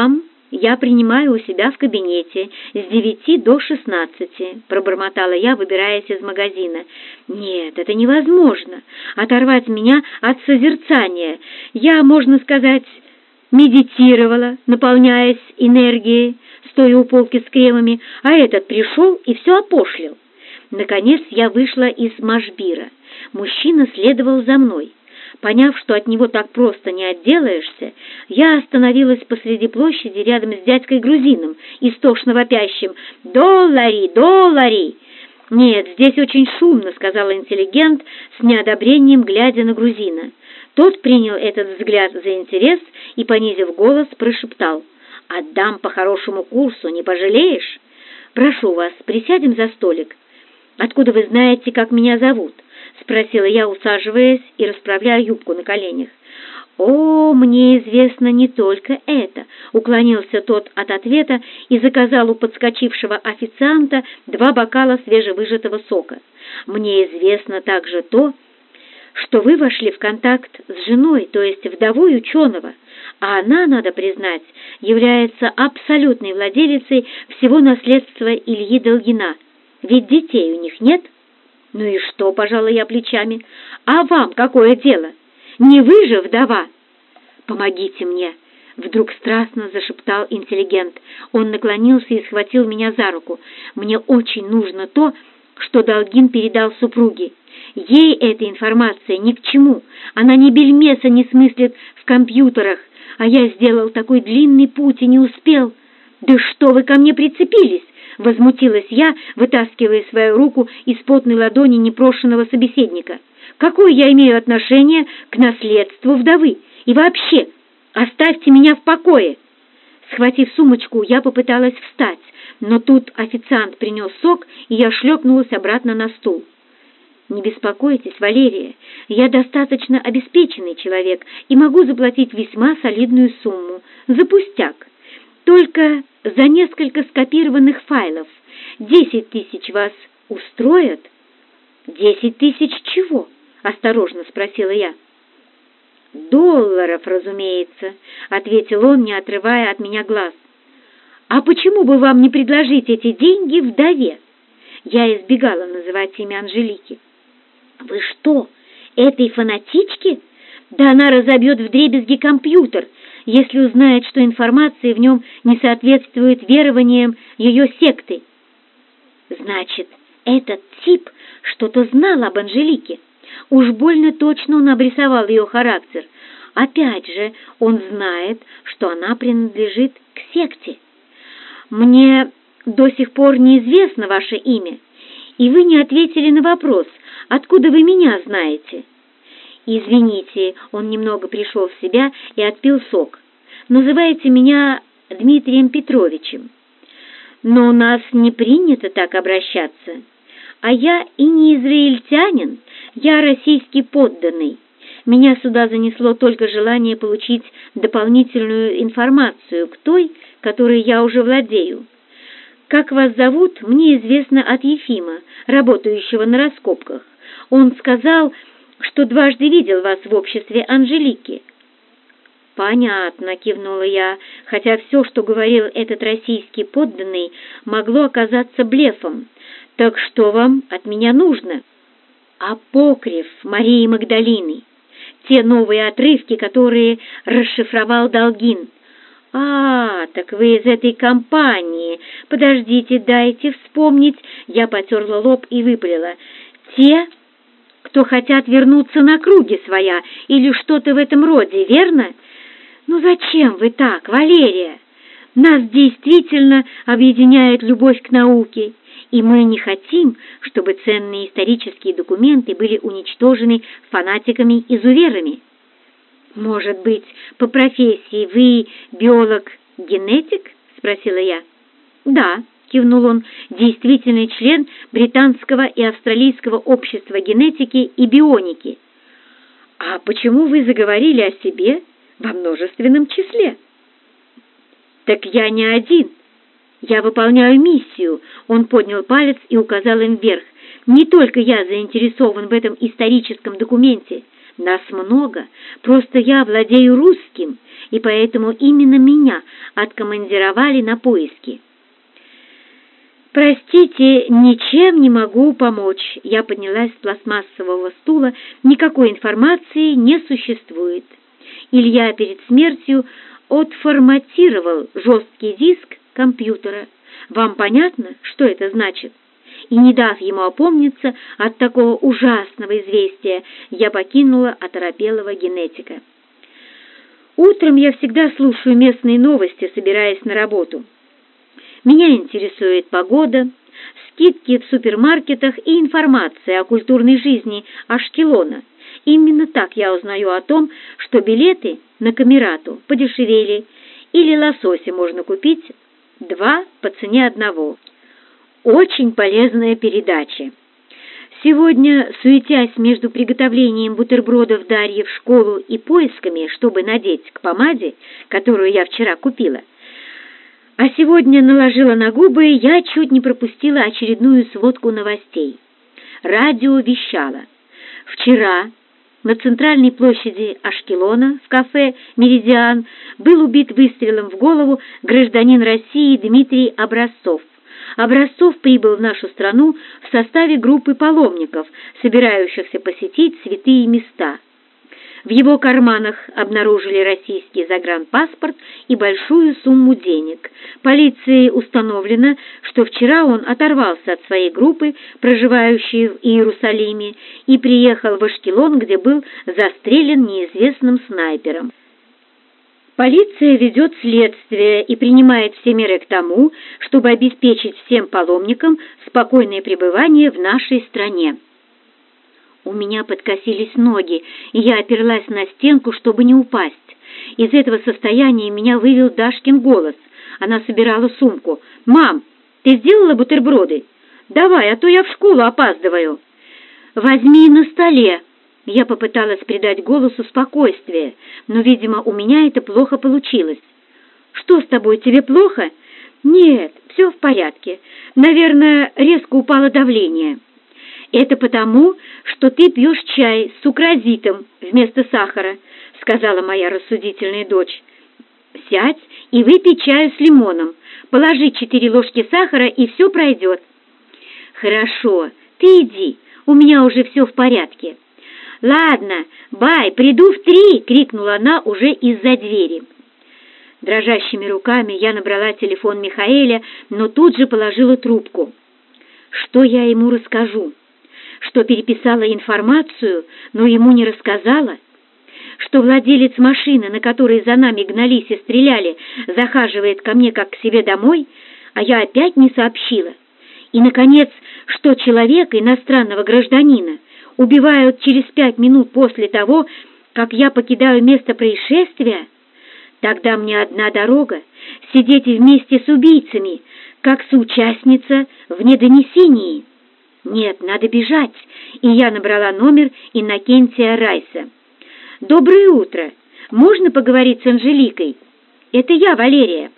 «Я принимаю у себя в кабинете с девяти до шестнадцати», — пробормотала я, выбираясь из магазина. «Нет, это невозможно. Оторвать меня от созерцания. Я, можно сказать, медитировала, наполняясь энергией, стоя у полки с кремами, а этот пришел и все опошлил». Наконец я вышла из Машбира. Мужчина следовал за мной. Поняв, что от него так просто не отделаешься, я остановилась посреди площади рядом с дядькой-грузином, истошно вопящим «Доллари! Доллари!». «Нет, здесь очень шумно», — сказал интеллигент с неодобрением, глядя на грузина. Тот принял этот взгляд за интерес и, понизив голос, прошептал: «Отдам по хорошему курсу, не пожалеешь? Прошу вас, присядем за столик». «Откуда вы знаете, как меня зовут?» — спросила я, усаживаясь и расправляя юбку на коленях. «О, мне известно не только это», — уклонился тот от ответа и заказал у подскочившего официанта два бокала свежевыжатого сока. «Мне известно также то, что вы вошли в контакт с женой, то есть вдовой ученого, а она, надо признать, является абсолютной владелицей всего наследства Ильи Долгина. Ведь детей у них нет?» «Ну и что?» — пожала я плечами. «А вам какое дело? Не вы же вдова?» «Помогите мне!» — вдруг страстно зашептал интеллигент. Он наклонился и схватил меня за руку. «Мне очень нужно то, что Долгин передал супруге. Ей эта информация ни к чему. Она ни бельмеса не смыслит в компьютерах, а я сделал такой длинный путь и не успел». «Да что вы ко мне прицепились?» — возмутилась я, вытаскивая свою руку из потной ладони непрошенного собеседника. «Какое я имею отношение к наследству вдовы? И вообще, оставьте меня в покое!» Схватив сумочку, я попыталась встать, но тут официант принес сок, и я шлепнулась обратно на стул. «Не беспокойтесь, Валерия, я достаточно обеспеченный человек и могу заплатить весьма солидную сумму за пустяк. Только за несколько скопированных файлов. Десять тысяч вас устроят?» «Десять тысяч чего?» — осторожно спросила я. «Долларов, разумеется», — ответил он, не отрывая от меня глаз. «А почему бы вам не предложить эти деньги вдове?» Я избегала называть имя Анжелики. «Вы что, этой фанатичке? Да она разобьет вдребезги компьютер, если узнает, что информация в нем не соответствует верованиям ее секты». «Значит, этот тип что-то знал об Анжелике. Уж больно точно он обрисовал ее характер. Опять же, он знает, что она принадлежит к секте. Мне до сих пор неизвестно ваше имя, и вы не ответили на вопрос, откуда вы меня знаете». «Извините», он немного пришел в себя и отпил сок. «Называйте меня Дмитрием Петровичем. Но у нас не принято так обращаться. А я и не израильтянин, я российский подданный. Меня сюда занесло только желание получить дополнительную информацию к той, которой я уже владею. Как вас зовут, мне известно от Ефима, работающего на раскопках. Он сказал, что дважды видел вас в обществе Анжелики». «Понятно», — кивнула я, хотя все, что говорил этот российский подданный, могло оказаться блефом. «Так что вам от меня нужно?» «Апокриф Марии Магдалины. Те новые отрывки, которые расшифровал Долгин». «А, так вы из этой компании. Подождите, дайте вспомнить». Я потерла лоб и выпалила. «Те, кто хотят вернуться на круги своя, или что-то в этом роде, верно?» «Ну зачем вы так, Валерия? Нас действительно объединяет любовь к науке, и мы не хотим, чтобы ценные исторические документы были уничтожены фанатиками-изуверами». «Может быть, по профессии вы биолог-генетик?» — спросила я. «Да», — кивнул он, — «действительный член британского и австралийского общества генетики и бионики». «А почему вы заговорили о себе во множественном числе?» «Так я не один. Я выполняю миссию», — он поднял палец и указал им вверх. «Не только я заинтересован в этом историческом документе, Нас много, просто я владею русским, и поэтому именно меня откомандировали на поиски. «Простите, ничем не могу помочь». Я поднялась с пластмассового стула. «Никакой информации не существует». Илья перед смертью отформатировал жесткий диск компьютера. Вам понятно, что это значит? И не дав ему опомниться от такого ужасного известия, я покинула оторопелого генетика. Утром я всегда слушаю местные новости, собираясь на работу. Меня интересует погода, скидки в супермаркетах и информация о культурной жизни Ашкелона. Именно так я узнаю о том, что билеты на Камерату подешевели, или лосося можно купить два по цене одного. Очень полезная передача. Сегодня, суетясь между приготовлением бутербродов Дарьи в школу и поисками, чтобы надеть к помаде, которую я вчера купила, а сегодня наложила на губы, я чуть не пропустила очередную сводку новостей. Радио вещало. Вчера на центральной площади Ашкелона в кафе «Меридиан» был убит выстрелом в голову гражданин России Дмитрий Образцов. Образцов прибыл в нашу страну в составе группы паломников, собирающихся посетить святые места. В его карманах обнаружили российский загранпаспорт и большую сумму денег. Полицией установлено, что вчера он оторвался от своей группы, проживающей в Иерусалиме, и приехал в Ашкелон, где был застрелен неизвестным снайпером. Полиция ведет следствие и принимает все меры к тому, чтобы обеспечить всем паломникам спокойное пребывание в нашей стране. У меня подкосились ноги, и я оперлась на стенку, чтобы не упасть. Из этого состояния меня вывел Дашкин голос. Она собирала сумку. «Мам, ты сделала бутерброды? Давай, а то я в школу опаздываю». «Возьми на столе». Я попыталась придать голосу спокойствие, но, видимо, у меня это плохо получилось. «Что с тобой, тебе плохо?» «Нет, все в порядке. Наверное, резко упало давление». «Это потому, что ты пьешь чай с сукразитом вместо сахара», — сказала моя рассудительная дочь. «Сядь и выпей чаю с лимоном. Положи четыре ложки сахара, и все пройдет». «Хорошо, ты иди, у меня уже все в порядке». «Ладно, бай, приду в три!» — крикнула она уже из-за двери. Дрожащими руками я набрала телефон Михаэля, но тут же положила трубку. Что я ему расскажу? Что переписала информацию, но ему не рассказала? Что владелец машины, на которой за нами гнались и стреляли, захаживает ко мне как к себе домой, а я опять не сообщила? И, наконец, что человека, иностранного гражданина, убивают через пять минут после того, как я покидаю место происшествия? Тогда мне одна дорога — сидеть вместе с убийцами, как соучастница в недонесении. Нет, надо бежать, и я набрала номер Иннокентия Райса. «Доброе утро. Можно поговорить с Анжеликой?» «Это я, Валерия».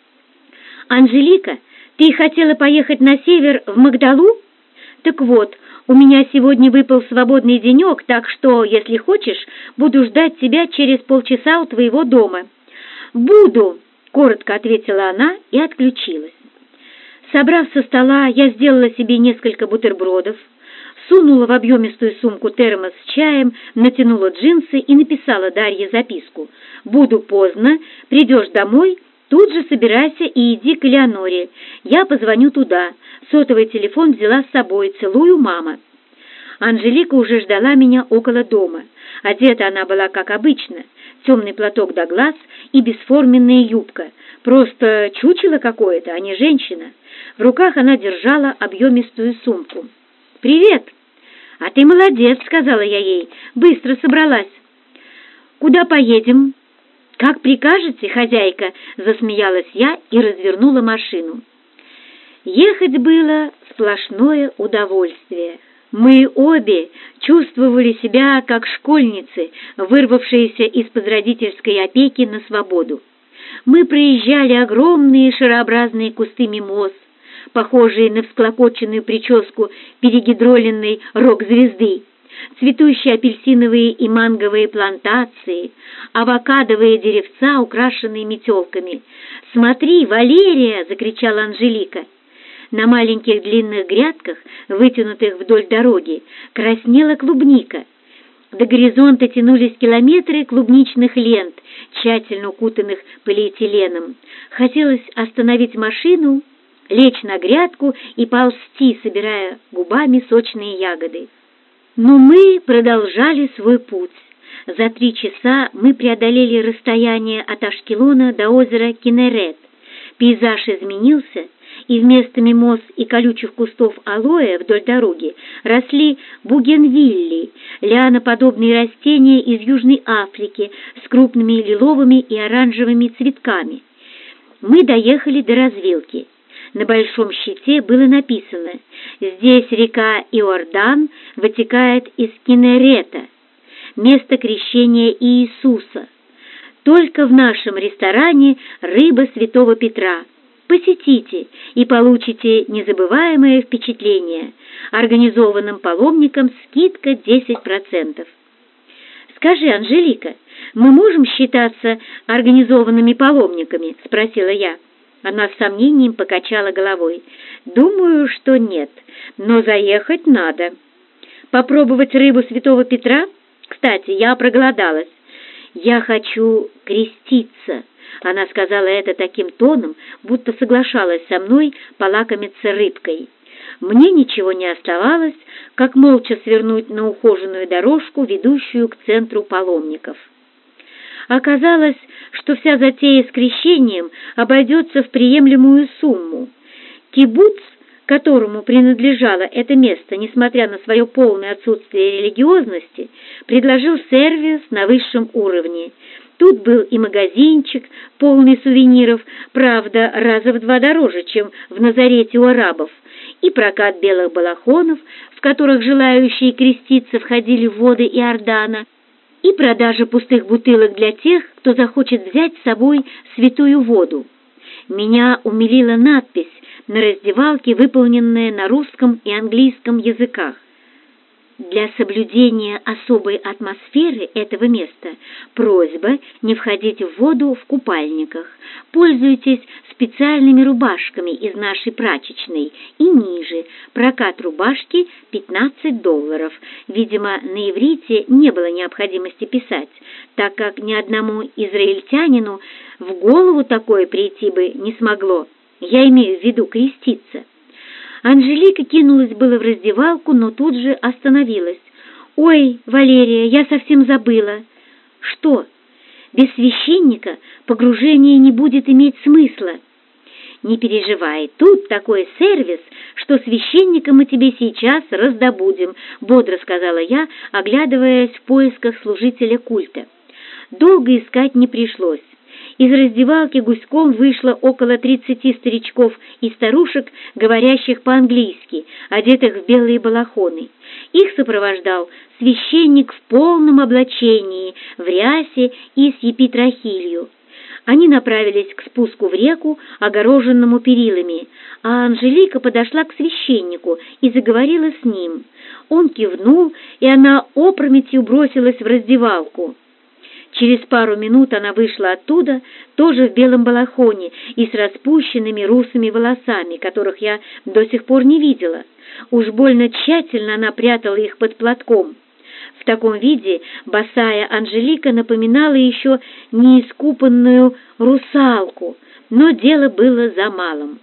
«Анжелика, ты хотела поехать на север в Магдалу? Так вот, у меня сегодня выпал свободный денек, так что, если хочешь, буду ждать тебя через полчаса у твоего дома». «Буду», — коротко ответила она и отключилась. Собрав со стола, я сделала себе несколько бутербродов, сунула в объемистую сумку термос с чаем, натянула джинсы и написала Дарье записку. «Буду поздно, придешь домой, тут же собирайся и иди к Элеоноре. Я позвоню туда. Сотовый телефон взяла с собой. Целую, мама». Анжелика уже ждала меня около дома. Одета она была как обычно. Темный платок до глаз и бесформенная юбка. Просто чучело какое-то, а не женщина. В руках она держала объемистую сумку. «Привет!» «А ты молодец», — сказала я ей. «Быстро собралась». «Куда поедем?» «Как прикажете, хозяйка», — засмеялась я и развернула машину. Ехать было сплошное удовольствие. Мы обе чувствовали себя как школьницы, вырвавшиеся из-под родительской опеки на свободу. Мы проезжали огромные шарообразные кусты мимоз, похожие на всклокоченную прическу перегидроленной рок-звезды. цветущие апельсиновые и манговые плантации, авокадовые деревца, украшенные метелками. «Смотри, Валерия!» — закричала Анжелика. На маленьких длинных грядках, вытянутых вдоль дороги, краснела клубника. До горизонта тянулись километры клубничных лент, тщательно укутанных полиэтиленом. Хотелось остановить машину, лечь на грядку и ползти, собирая губами сочные ягоды. Но мы продолжали свой путь. За три часа мы преодолели расстояние от Ашкелона до озера Кинерет. Пейзаж изменился, и вместо мимоз и колючих кустов алоэ вдоль дороги росли бугенвилли, лианоподобные растения из Южной Африки с крупными лиловыми и оранжевыми цветками. Мы доехали до развилки. На большом щите было написано: «Здесь река Иордан вытекает из Кинерета, место крещения Иисуса. Только в нашем ресторане рыба Святого Петра. Посетите и получите незабываемое впечатление. Организованным паломникам скидка десять процентов». «Скажи, Анжелика, мы можем считаться организованными паломниками?» — спросила я. Она с сомнением покачала головой. «Думаю, что нет, но заехать надо. Попробовать рыбу Святого Петра? Кстати, я проголодалась. Я хочу креститься». Она сказала это таким тоном, будто соглашалась со мной полакомиться рыбкой. Мне ничего не оставалось, как молча свернуть на ухоженную дорожку, ведущую к центру паломников. Оказалось, что вся затея с крещением обойдется в приемлемую сумму. Кибуц, которому принадлежало это место, несмотря на свое полное отсутствие религиозности, предложил сервис на высшем уровне. Тут был и магазинчик, полный сувениров, правда, раза в два дороже, чем в Назарете у арабов, и прокат белых балахонов, в которых желающие креститься входили в воды Иордана, и продажа пустых бутылок для тех, кто захочет взять с собой святую воду. Меня умилила надпись на раздевалке, выполненная на русском и английском языках. Для соблюдения особой атмосферы этого места просьба не входить в воду в купальниках. Пользуйтесь специальными рубашками из нашей прачечной и ниже. Прокат рубашки пятнадцать долларов. Видимо, на иврите не было необходимости писать, так как ни одному израильтянину в голову такое прийти бы не смогло. Я имею в виду креститься. Анжелика кинулась было в раздевалку, но тут же остановилась. «Ой, Валерия, я совсем забыла». «Что? Без священника погружение не будет иметь смысла». «Не переживай, тут такой сервис, что священника мы тебе сейчас раздобудем», — бодро сказала я, оглядываясь в поисках служителя культа. Долго искать не пришлось. Из раздевалки гуськом вышло около тридцати старичков и старушек, говорящих по-английски, одетых в белые балахоны. Их сопровождал священник в полном облачении, в рясе и с епитрахилью. Они направились к спуску в реку, огороженному перилами, а Анжелика подошла к священнику и заговорила с ним. Он кивнул, и она опрометью бросилась в раздевалку. Через пару минут она вышла оттуда, тоже в белом балахоне и с распущенными русыми волосами, которых я до сих пор не видела. Уж больно тщательно она прятала их под платком. В таком виде босая Анжелика напоминала еще неискупанную русалку, но дело было за малым.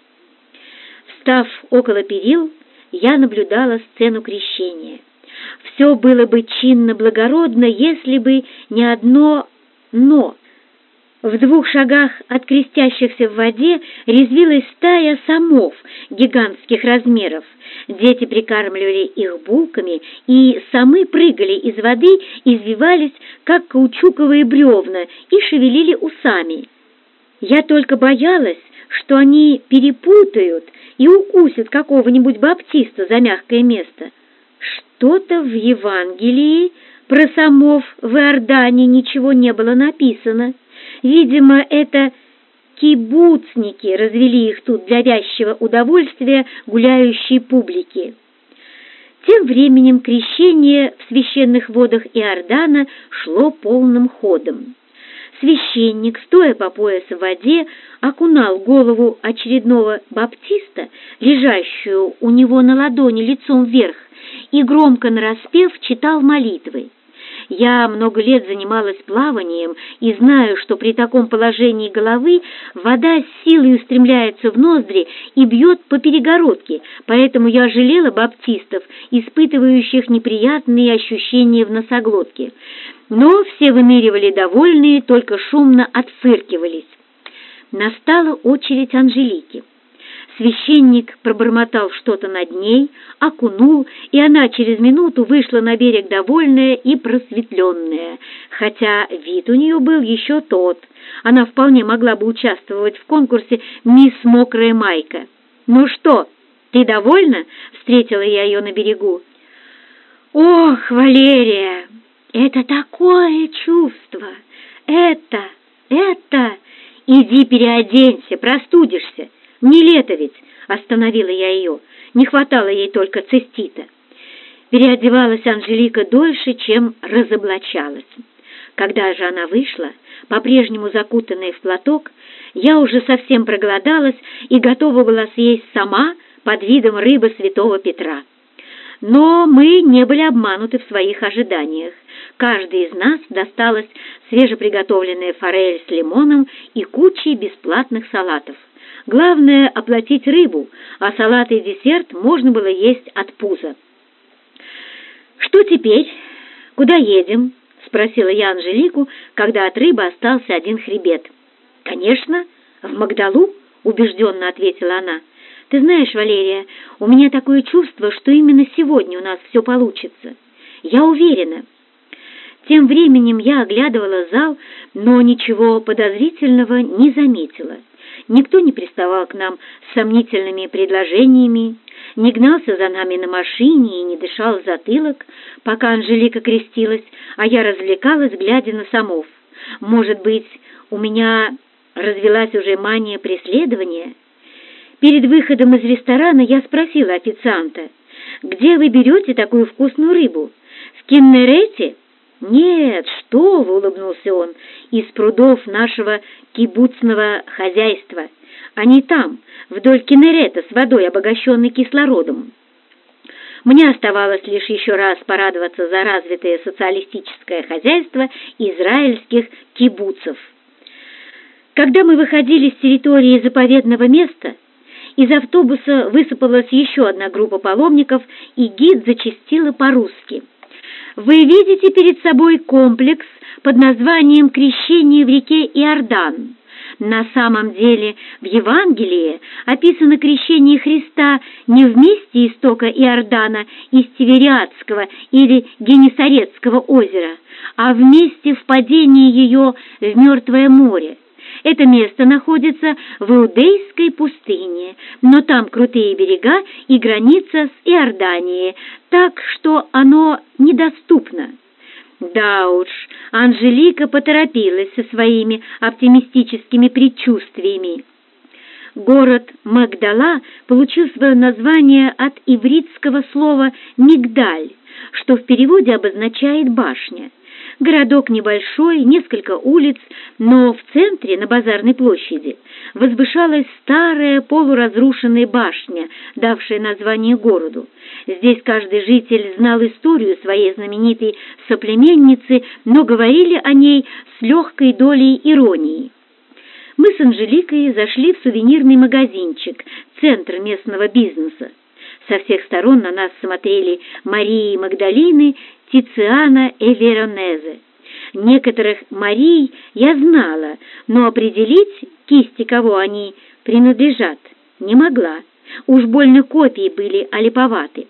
Встав около перил, я наблюдала сцену крещения. Все было бы чинно-благородно, если бы не одно «но». В двух шагах от крестящихся в воде резвилась стая самов гигантских размеров. Дети прикармливали их булками, и самы прыгали из воды, извивались, как каучуковые бревна, и шевелили усами. Я только боялась, что они перепутают и укусят какого-нибудь баптиста за мягкое место. Что-то в Евангелии про самов в Иордане ничего не было написано. Видимо, это кибуцники развели их тут для вязчего удовольствия гуляющей публики. Тем временем крещение в священных водах Иордана шло полным ходом. Священник, стоя по пояс в воде, окунал голову очередного баптиста, лежащую у него на ладони лицом вверх, и громко нараспев читал молитвы. Я много лет занималась плаванием и знаю, что при таком положении головы вода с силой устремляется в ноздри и бьет по перегородке, поэтому я жалела баптистов, испытывающих неприятные ощущения в носоглотке. Но все выныривали довольные, только шумно отфыркивались. Настала очередь Анжелики. Священник пробормотал что-то над ней, окунул, и она через минуту вышла на берег довольная и просветленная, хотя вид у нее был еще тот. Она вполне могла бы участвовать в конкурсе «Мисс Мокрая Майка». «Ну что, ты довольна?» — встретила я ее на берегу. «Ох, Валерия, это такое чувство! Это, это... Иди переоденься, простудишься. Не лето ведь!» — остановила я ее. Не хватало ей только цистита. Переодевалась Анжелика дольше, чем разоблачалась. Когда же она вышла, по-прежнему закутанная в платок, я уже совсем проголодалась и готова была съесть сама под видом рыбы Святого Петра. Но мы не были обмануты в своих ожиданиях. Каждый из нас досталась свежеприготовленная форель с лимоном и кучей бесплатных салатов. Главное — оплатить рыбу, а салат и десерт можно было есть от пуза. «Что теперь? Куда едем?» — спросила я Анжелику, когда от рыбы остался один хребет. «Конечно, в Магдалу», — убежденно ответила она. «Ты знаешь, Валерия, у меня такое чувство, что именно сегодня у нас все получится. Я уверена». Тем временем я оглядывала зал, но ничего подозрительного не заметила. Никто не приставал к нам с сомнительными предложениями, не гнался за нами на машине и не дышал в затылок, пока Анжелика крестилась, а я развлекалась, глядя на самов. Может быть, у меня развелась уже мания преследования? Перед выходом из ресторана я спросила официанта: «Где вы берете такую вкусную рыбу? В Киннерете?» «Нет, что вы!» — улыбнулся он. «Из прудов нашего кибуцного хозяйства. Они там, вдоль Киннерета, с водой, обогащенной кислородом». Мне оставалось лишь еще раз порадоваться за развитое социалистическое хозяйство израильских кибуцев. Когда мы выходили с территории заповедного места, из автобуса высыпалась еще одна группа паломников, и гид зачастила по-русски: «Вы видите перед собой комплекс под названием «Крещение в реке Иордан». На самом деле в Евангелии описано крещение Христа не в месте истока Иордана из Тивериадского или Генесаретского озера, а в месте впадения ее в Мертвое море. Это место находится в Иудейской пустыне, но там крутые берега и граница с Иорданией, так что оно недоступно». Да уж, Анжелика поторопилась со своими оптимистическими предчувствиями. Город Магдала получил свое название от ивритского слова «мигдаль», что в переводе обозначает «башня». Городок небольшой, несколько улиц, но в центре, на базарной площади, возвышалась старая полуразрушенная башня, давшая название городу. Здесь каждый житель знал историю своей знаменитой соплеменницы, но говорили о ней с легкой долей иронии. Мы с Анжеликой зашли в сувенирный магазинчик, центр местного бизнеса. Со всех сторон на нас смотрели Марии Магдалины, Тициана и Веронезе. Некоторых Марий я знала, но определить, кисти кого они принадлежат, не могла. Уж больно копии были олиповаты.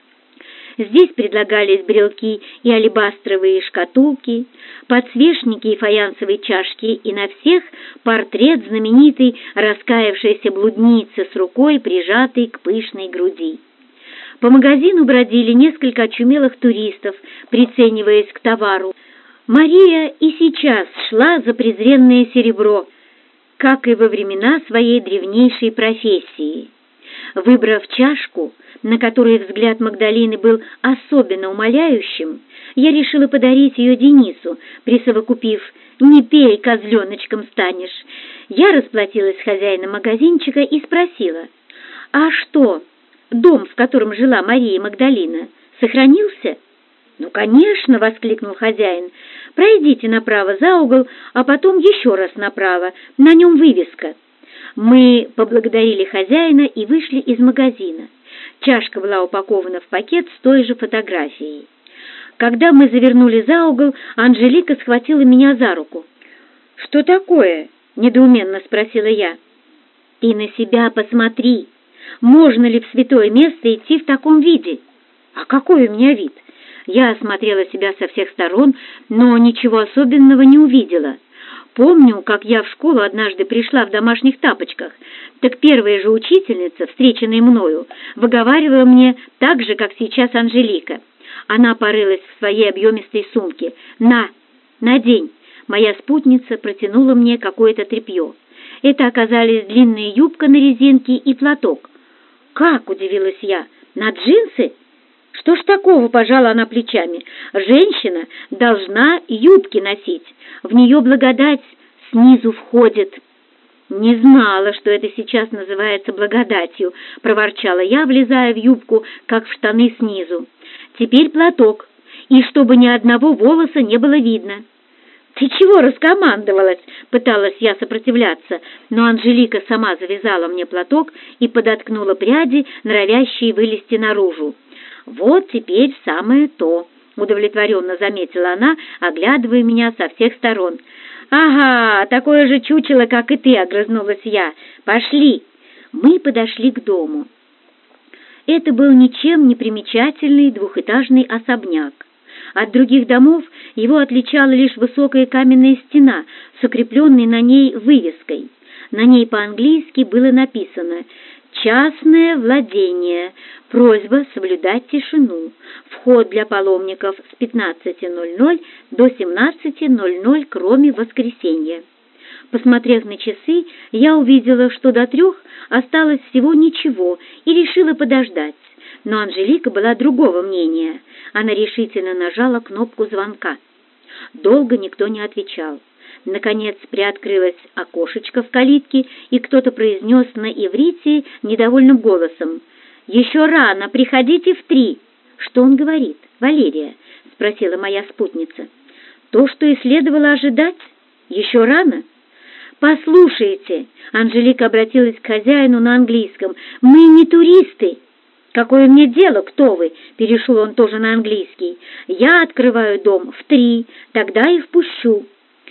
Здесь предлагались брелки и алебастровые шкатулки, подсвечники и фаянсовые чашки, и на всех портрет знаменитой раскаявшейся блудницы с рукой, прижатой к пышной груди. По магазину бродили несколько очумелых туристов, прицениваясь к товару. Мария и сейчас шла за презренное серебро, как и во времена своей древнейшей профессии. Выбрав чашку, на которой взгляд Магдалины был особенно умоляющим, я решила подарить ее Денису, присовокупив: «Не пей, козленочком станешь». Я расплатилась с хозяином магазинчика и спросила: «А что, дом, в котором жила Мария Магдалина, сохранился?» «Ну, конечно!» — воскликнул хозяин. «Пройдите направо за угол, а потом еще раз направо, на нем вывеска». Мы поблагодарили хозяина и вышли из магазина. Чашка была упакована в пакет с той же фотографией. Когда мы завернули за угол, Анжелика схватила меня за руку. «Что такое?» — недоуменно спросила я. «Ты на себя посмотри! Можно ли в святое место идти в таком виде?» «А какой у меня вид?» Я осмотрела себя со всех сторон, но ничего особенного не увидела. Помню, как я в школу однажды пришла в домашних тапочках, так первая же учительница, встреченная мною, выговаривала мне так же, как сейчас Анжелика. Она порылась в своей объемистой сумке. «На, надень!» Моя спутница протянула мне какое-то тряпье. Это оказались длинная юбка на резинке и платок. «Как?» — удивилась я. «На джинсы?» «Что ж такого?» — пожала она плечами. «Женщина должна юбки носить. В нее благодать снизу входит». «Не знала, что это сейчас называется благодатью», — проворчала я, влезая в юбку, как в штаны снизу. «Теперь платок, и чтобы ни одного волоса не было видно». «Ты чего раскомандовалась?» — пыталась я сопротивляться, но Анжелика сама завязала мне платок и подоткнула пряди, норовящие вылезти наружу. «Вот теперь самое то», — удовлетворенно заметила она, оглядывая меня со всех сторон. «Ага, такое же чучело, как и ты», — огрызнулась я. «Пошли». Мы подошли к дому. Это был ничем не примечательный двухэтажный особняк. От других домов его отличала лишь высокая каменная стена с укрепленной на ней вывеской. На ней по-английски было написано: «Частное владение. Просьба соблюдать тишину. Вход для паломников с пятнадцати ноль-ноль до семнадцати ноль-ноль, кроме воскресенья». Посмотрев на часы, я увидела, что до трех осталось всего ничего, и решила подождать. Но Анжелика была другого мнения. Она решительно нажала кнопку звонка. Долго никто не отвечал. Наконец приоткрылось окошечко в калитке, и кто-то произнес на иврите недовольным голосом: «Еще рано, приходите в три». «Что он говорит, Валерия?» — спросила моя спутница. «То, что и следовало ожидать. Еще рано?» «Послушайте», — Анжелика обратилась к хозяину на английском, — «мы не туристы». «Какое мне дело, кто вы?» — перешел он тоже на английский. «Я открываю дом в три, тогда и впущу».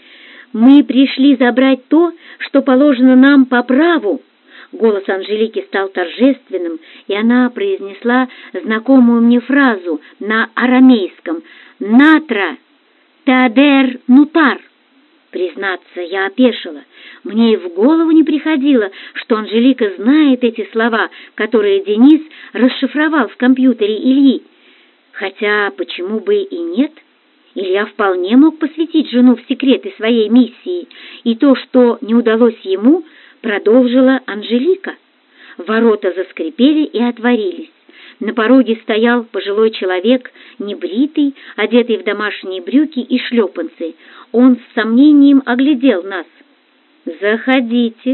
«Мы пришли забрать то, что положено нам по праву». Голос Анжелики стал торжественным, и она произнесла знакомую мне фразу на арамейском: «Натра, теадер нутар». Признаться, я опешила. Мне и в голову не приходило, что Анжелика знает эти слова, которые Денис расшифровал в компьютере Ильи. Хотя почему бы и нет? Илья вполне мог посвятить жену в секреты своей миссии, и то, что не удалось ему, продолжила Анжелика. Ворота заскрипели и отворились. На пороге стоял пожилой человек, небритый, одетый в домашние брюки и шлепанцы. Он с сомнением оглядел нас. «Заходите»,